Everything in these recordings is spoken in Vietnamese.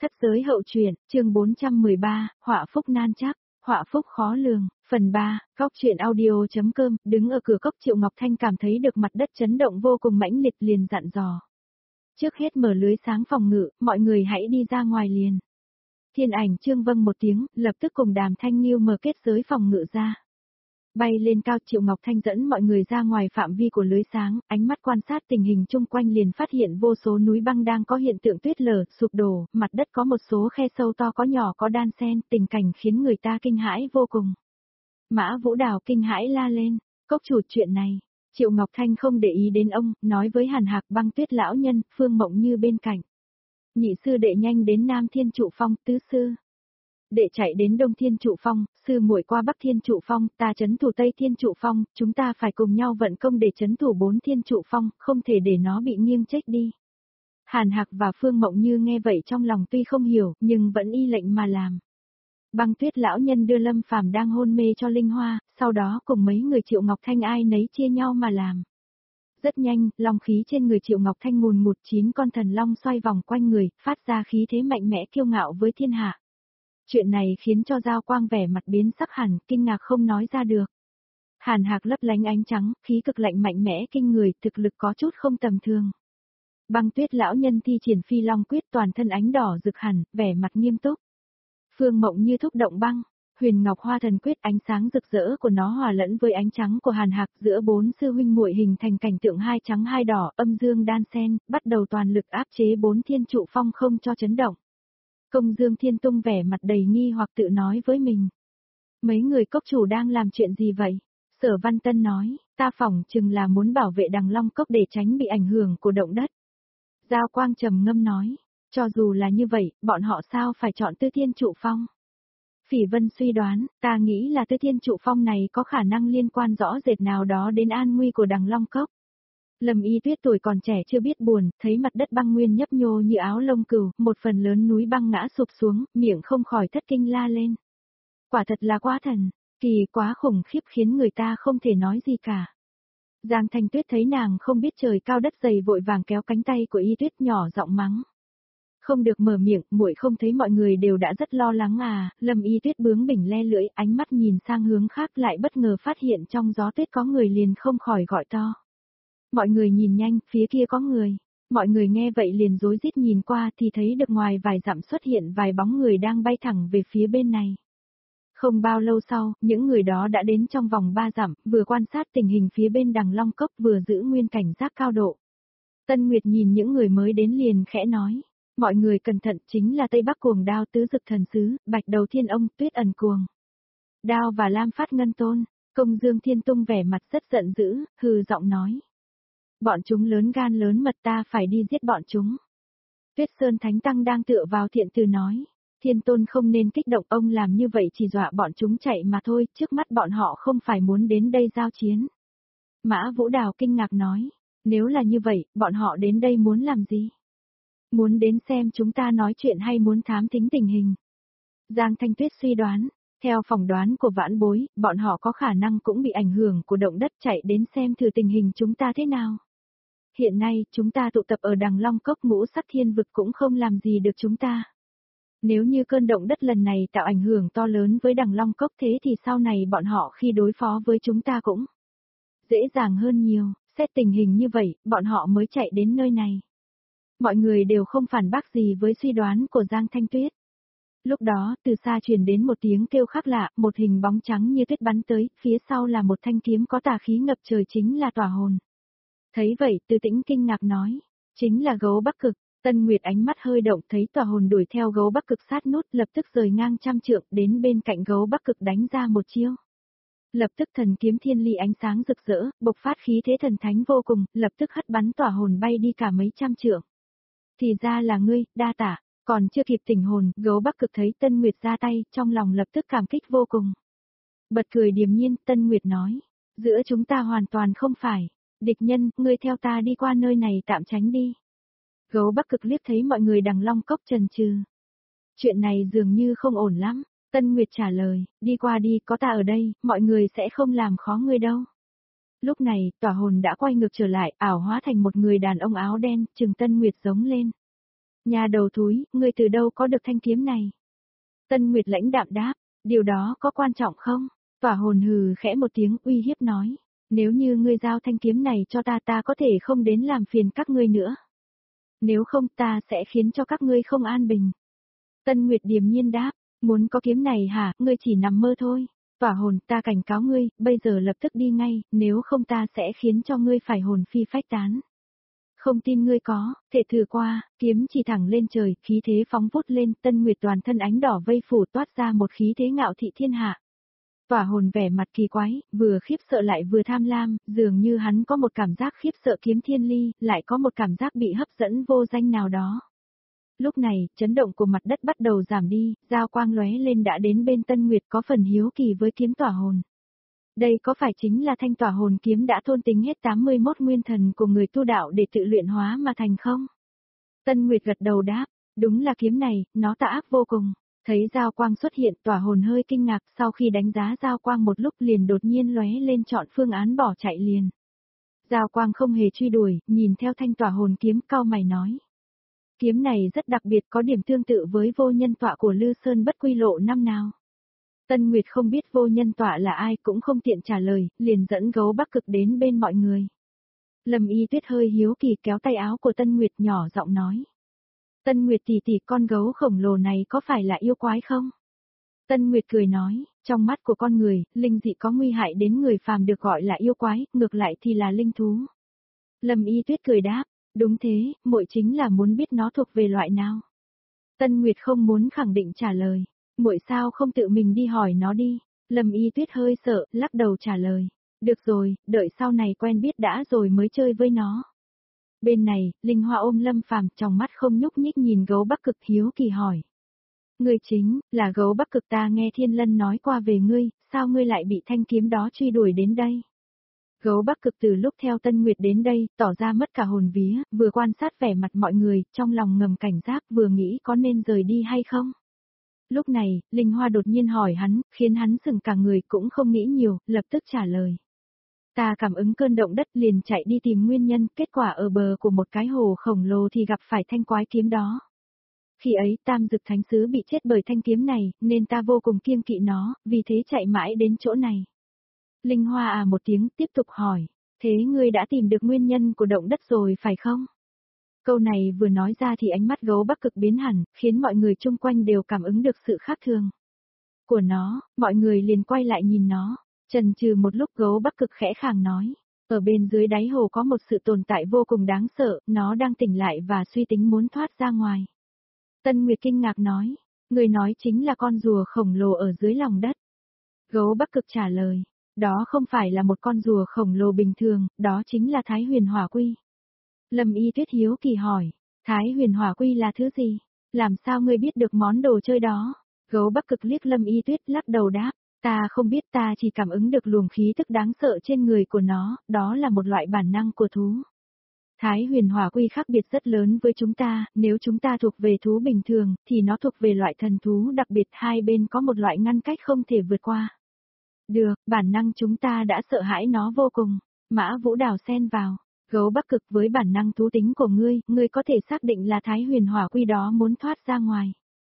Thất giới hậu truyện, chương 413, họa phúc nan chắc, họa phúc khó lường, phần 3, góc truyện audio.com, đứng ở cửa cốc Triệu Ngọc Thanh cảm thấy được mặt đất chấn động vô cùng mãnh liệt liền dặn dò. Trước hết mở lưới sáng phòng ngự, mọi người hãy đi ra ngoài liền. Thiên ảnh Trương vâng một tiếng, lập tức cùng Đàm Thanh Nghiêu mở kết giới phòng ngự ra. Bay lên cao, Triệu Ngọc Thanh dẫn mọi người ra ngoài phạm vi của lưới sáng, ánh mắt quan sát tình hình chung quanh liền phát hiện vô số núi băng đang có hiện tượng tuyết lở, sụp đổ, mặt đất có một số khe sâu to có nhỏ có đan xen, tình cảnh khiến người ta kinh hãi vô cùng. Mã Vũ Đào kinh hãi la lên, cốc chủ chuyện này. Triệu Ngọc Thanh không để ý đến ông, nói với Hàn Hạc Băng Tuyết lão nhân, Phương Mộng Như bên cạnh. Nhị sư đệ nhanh đến Nam Thiên Trụ Phong, tứ sư đệ chạy đến Đông Thiên Trụ Phong, sư muội qua Bắc Thiên Trụ Phong, ta trấn thủ Tây Thiên Trụ Phong, chúng ta phải cùng nhau vận công để trấn thủ 4 Thiên Trụ Phong, không thể để nó bị nghiêng chết đi. Hàn Hạc và Phương Mộng Như nghe vậy trong lòng tuy không hiểu, nhưng vẫn y lệnh mà làm. Băng Tuyết lão nhân đưa Lâm Phàm đang hôn mê cho Linh Hoa, sau đó cùng mấy người Triệu Ngọc Thanh ai nấy chia nhau mà làm. Rất nhanh, long khí trên người Triệu Ngọc Thanh ngùn ngụt 9 con thần long xoay vòng quanh người, phát ra khí thế mạnh mẽ kiêu ngạo với thiên hạ. Chuyện này khiến cho Giao Quang vẻ mặt biến sắc hẳn, kinh ngạc không nói ra được. Hàn Hạc lấp lánh ánh trắng, khí cực lạnh mạnh mẽ kinh người, thực lực có chút không tầm thường. Băng Tuyết lão nhân thi triển Phi Long quyết toàn thân ánh đỏ rực hẳn, vẻ mặt nghiêm túc. Phương Mộng Như thúc động băng, Huyền Ngọc Hoa Thần quyết ánh sáng rực rỡ của nó hòa lẫn với ánh trắng của Hàn Hạc giữa 4 sư huynh muội hình thành cảnh tượng hai trắng hai đỏ, âm dương đan xen, bắt đầu toàn lực áp chế 4 Thiên Trụ Phong không cho chấn động. Công Dương Thiên Tung vẻ mặt đầy nghi hoặc tự nói với mình. Mấy người cốc chủ đang làm chuyện gì vậy? Sở Văn Tân nói, ta phỏng chừng là muốn bảo vệ Đằng Long Cốc để tránh bị ảnh hưởng của động đất. Giao Quang trầm ngâm nói, cho dù là như vậy, bọn họ sao phải chọn Tư Thiên Trụ Phong? Phỉ Vân suy đoán, ta nghĩ là Tư Thiên Trụ Phong này có khả năng liên quan rõ rệt nào đó đến an nguy của Đằng Long Cốc. Lâm Y Tuyết tuổi còn trẻ chưa biết buồn, thấy mặt đất băng nguyên nhấp nhô như áo lông cừu, một phần lớn núi băng ngã sụp xuống, miệng không khỏi thất kinh la lên. Quả thật là quá thần, kỳ quá khủng khiếp khiến người ta không thể nói gì cả. Giang Thanh Tuyết thấy nàng không biết trời cao đất dày vội vàng kéo cánh tay của Y Tuyết nhỏ giọng mắng. Không được mở miệng, muội không thấy mọi người đều đã rất lo lắng à? Lâm Y Tuyết bướng bỉnh le lưỡi, ánh mắt nhìn sang hướng khác lại bất ngờ phát hiện trong gió tuyết có người liền không khỏi gọi to. Mọi người nhìn nhanh, phía kia có người. Mọi người nghe vậy liền rối rít nhìn qua thì thấy được ngoài vài dặm xuất hiện vài bóng người đang bay thẳng về phía bên này. Không bao lâu sau, những người đó đã đến trong vòng 3 dặm, vừa quan sát tình hình phía bên Đằng Long Cốc vừa giữ nguyên cảnh giác cao độ. Tân Nguyệt nhìn những người mới đến liền khẽ nói. Mọi người cẩn thận, chính là Tây Bắc Cuồng Đao Tứ Dực Thần Sứ, Bạch Đầu Thiên Ông, Tuyết Ẩn Cuồng Đao và Lam Phát Ngân Tôn. Công Dương Thiên Tung vẻ mặt rất giận dữ, hừ giọng nói. Bọn chúng lớn gan lớn mật, ta phải đi giết bọn chúng. Tuyết Sơn Thánh Tăng đang tựa vào thiện từ nói. Thiên Tôn không nên kích động, ông làm như vậy chỉ dọa bọn chúng chạy mà thôi, trước mắt bọn họ không phải muốn đến đây giao chiến. Mã Vũ Đào kinh ngạc nói. Nếu là như vậy, bọn họ đến đây muốn làm gì? Muốn đến xem chúng ta nói chuyện hay muốn thám thính tình hình? Giang Thanh Tuyết suy đoán, theo phỏng đoán của vãn bối, bọn họ có khả năng cũng bị ảnh hưởng của động đất chạy đến xem thử tình hình chúng ta thế nào. Hiện nay, chúng ta tụ tập ở Đằng Long Cốc Ngũ Sắc Thiên Vực cũng không làm gì được chúng ta. Nếu như cơn động đất lần này tạo ảnh hưởng to lớn với Đằng Long Cốc thế thì sau này bọn họ khi đối phó với chúng ta cũng dễ dàng hơn nhiều, xét tình hình như vậy, bọn họ mới chạy đến nơi này. Mọi người đều không phản bác gì với suy đoán của Giang Thanh Tuyết. Lúc đó, từ xa truyền đến một tiếng kêu khác lạ, một hình bóng trắng như tuyết bắn tới, phía sau là một thanh kiếm có tà khí ngập trời chính là Tỏa Hồn. Thấy vậy, Từ Tĩnh kinh ngạc nói, chính là Gấu Bắc Cực. Tân Nguyệt ánh mắt hơi động thấy Tỏa Hồn đuổi theo Gấu Bắc Cực sát nút, lập tức rời ngang 100 trượng đến bên cạnh Gấu Bắc Cực đánh ra một chiêu. Lập tức thần kiếm thiên ly ánh sáng rực rỡ, bộc phát khí thế thần thánh vô cùng, lập tức hất bắn Tỏa Hồn bay đi cả mấy trăm trượng. Thì ra là ngươi, đa tả, còn chưa kịp tỉnh hồn, Gấu Bắc Cực thấy Tân Nguyệt ra tay, trong lòng lập tức cảm kích vô cùng. Bật cười điềm nhiên, Tân Nguyệt nói, giữa chúng ta hoàn toàn không phải địch nhân, ngươi theo ta đi qua nơi này tạm tránh đi. Gấu Bắc Cực liếc thấy mọi người Đằng Long Cốc chần chừ. Chuyện này dường như không ổn lắm, Tân Nguyệt trả lời, đi qua đi, có ta ở đây, mọi người sẽ không làm khó ngươi đâu. Lúc này, Tỏa Hồn đã quay ngược trở lại, ảo hóa thành một người đàn ông áo đen, trừng Tân Nguyệt giống lên. Nhà đầu thúi, ngươi từ đâu có được thanh kiếm này? Tân Nguyệt lãnh đạm đáp, điều đó có quan trọng không? Tỏa hồn hừ khẽ một tiếng uy hiếp nói, nếu như ngươi giao thanh kiếm này cho ta ta có thể không đến làm phiền các ngươi nữa. Nếu không ta sẽ khiến cho các ngươi không an bình. Tân Nguyệt điềm nhiên đáp, muốn có kiếm này hả, ngươi chỉ nằm mơ thôi. Tỏa hồn, ta cảnh cáo ngươi, bây giờ lập tức đi ngay, nếu không ta sẽ khiến cho ngươi phải hồn phi phách tán. Không tin ngươi có, thể thử qua, kiếm chỉ thẳng lên trời, khí thế phóng vút lên, Tân Nguyệt toàn thân ánh đỏ vây phủ toát ra một khí thế ngạo thị thiên hạ. Tỏa hồn vẻ mặt kỳ quái, vừa khiếp sợ lại vừa tham lam, dường như hắn có một cảm giác khiếp sợ kiếm thiên ly, lại có một cảm giác bị hấp dẫn vô danh nào đó. Lúc này, chấn động của mặt đất bắt đầu giảm đi, giao quang lóe lên đã đến bên Tân Nguyệt có phần hiếu kỳ với kiếm tỏa hồn. Đây có phải chính là thanh tỏa hồn kiếm đã thôn tính hết 81 nguyên thần của người tu đạo để tự luyện hóa mà thành không? Tân Nguyệt gật đầu đáp, đúng là kiếm này, nó tà ác vô cùng. Thấy giao quang xuất hiện, tỏa hồn hơi kinh ngạc, sau khi đánh giá giao quang một lúc liền đột nhiên lóe lên chọn phương án bỏ chạy liền. Giao quang không hề truy đuổi, nhìn theo thanh tỏa hồn kiếm cau mày nói. Kiếm này rất đặc biệt, có điểm tương tự với vô nhân tọa của Lư Sơn Bất Quy Lộ năm nào. Tân Nguyệt không biết vô nhân tọa là ai cũng không tiện trả lời, liền dẫn Gấu Bắc Cực đến bên mọi người. Lâm Y Tuyết hơi hiếu kỳ kéo tay áo của Tân Nguyệt nhỏ giọng nói. Tân Nguyệt tỷ tỷ, con gấu khổng lồ này có phải là yêu quái không? Tân Nguyệt cười nói, trong mắt của con người, linh dị có nguy hại đến người phàm được gọi là yêu quái, ngược lại thì là linh thú. Lâm Y Tuyết cười đáp, đúng thế, muội chính là muốn biết nó thuộc về loại nào. Tân Nguyệt không muốn khẳng định trả lời, muội sao không tự mình đi hỏi nó đi. Lâm Y Tuyết hơi sợ, lắc đầu trả lời, được rồi, đợi sau này quen biết đã rồi mới chơi với nó. Bên này, Linh Hoa ôm Lâm Phàm, trong mắt không nhúc nhích nhìn Gấu Bắc Cực hiếu kỳ hỏi. Ngươi chính, là Gấu Bắc Cực, ta nghe Thiên Lân nói qua về ngươi, sao ngươi lại bị thanh kiếm đó truy đuổi đến đây? Gấu Bắc Cực từ lúc theo Tân Nguyệt đến đây, tỏ ra mất cả hồn vía, vừa quan sát vẻ mặt mọi người, trong lòng ngầm cảnh giác vừa nghĩ có nên rời đi hay không. Lúc này, Linh Hoa đột nhiên hỏi hắn, khiến hắn sững cả người cũng không nghĩ nhiều, lập tức trả lời. Ta cảm ứng cơn động đất liền chạy đi tìm nguyên nhân, kết quả ở bờ của một cái hồ khổng lồ thì gặp phải thanh quái kiếm đó. Khi ấy Tam Dực Thánh Sứ bị chết bởi thanh kiếm này, nên ta vô cùng kiêng kỵ nó, vì thế chạy mãi đến chỗ này. Linh Hoa à một tiếng tiếp tục hỏi, thế ngươi đã tìm được nguyên nhân của động đất rồi phải không? Câu này vừa nói ra thì ánh mắt Gấu Bắc Cực biến hẳn, khiến mọi người chung quanh đều cảm ứng được sự khác thường của nó, mọi người liền quay lại nhìn nó. Chần chừ một lúc Gấu Bắc Cực khẽ khàng nói, ở bên dưới đáy hồ có một sự tồn tại vô cùng đáng sợ, nó đang tỉnh lại và suy tính muốn thoát ra ngoài. Tân Nguyệt kinh ngạc nói, người nói chính là con rùa khổng lồ ở dưới lòng đất. Gấu Bắc Cực trả lời, đó không phải là một con rùa khổng lồ bình thường, đó chính là Thái Huyền Hỏa Quy. Lâm Y Tuyết hiếu kỳ hỏi, Thái Huyền Hỏa Quy là thứ gì? Làm sao ngươi biết được món đồ chơi đó? Gấu Bắc Cực liếc Lâm Y Tuyết lắc đầu đáp, ta không biết, ta chỉ cảm ứng được luồng khí tức đáng sợ trên người của nó, đó là một loại bản năng của thú. Thái Huyền Hỏa Quy khác biệt rất lớn với chúng ta, nếu chúng ta thuộc về thú bình thường, thì nó thuộc về loại thần thú đặc biệt, hai bên có một loại ngăn cách không thể vượt qua. Được, bản năng chúng ta đã sợ hãi nó vô cùng. Mã Vũ Đào xen vào, Gấu Bắc Cực, với bản năng thú tính của ngươi có thể xác định là Thái Huyền Hỏa Quy đó muốn thoát ra ngoài.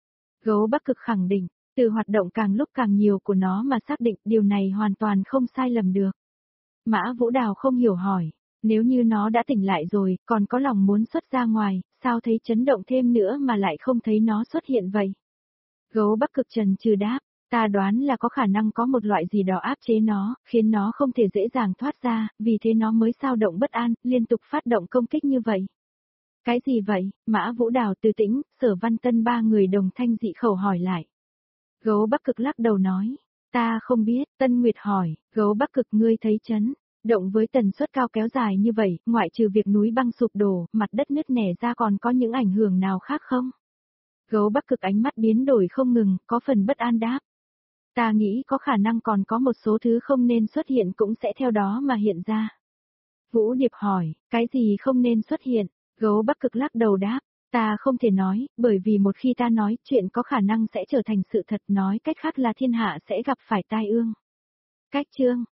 Gấu Bắc Cực khẳng định, từ hoạt động càng lúc càng nhiều của nó mà xác định điều này hoàn toàn không sai lầm được. Mã Vũ Đào không hiểu hỏi, nếu như nó đã tỉnh lại rồi, còn có lòng muốn xuất ra ngoài, sao thấy chấn động thêm nữa mà lại không thấy nó xuất hiện vậy? Gấu Bắc Cực chần chừ đáp, ta đoán là có khả năng có một loại gì đó áp chế nó, khiến nó không thể dễ dàng thoát ra, vì thế nó mới xao động bất an, liên tục phát động công kích như vậy. Cái gì vậy? Mã Vũ Đào, Từ Tĩnh, Sở Văn Tân ba người đồng thanh dị khẩu hỏi lại. Gấu Bắc Cực lắc đầu nói, ta không biết. Tân Nguyệt hỏi, Gấu Bắc Cực, ngươi thấy chấn động với tần suất cao kéo dài như vậy, ngoại trừ việc núi băng sụp đổ, mặt đất nứt nẻ ra còn có những ảnh hưởng nào khác không? Gấu Bắc Cực ánh mắt biến đổi không ngừng, có phần bất an đáp. Ta nghĩ có khả năng còn có một số thứ không nên xuất hiện cũng sẽ theo đó mà hiện ra. Vũ Điệp hỏi, cái gì không nên xuất hiện? Gấu Bắc Cực lắc đầu đáp, ta không thể nói, bởi vì một khi ta nói, chuyện có khả năng sẽ trở thành sự thật, nói cách khác là thiên hạ sẽ gặp phải tai ương. Cách chương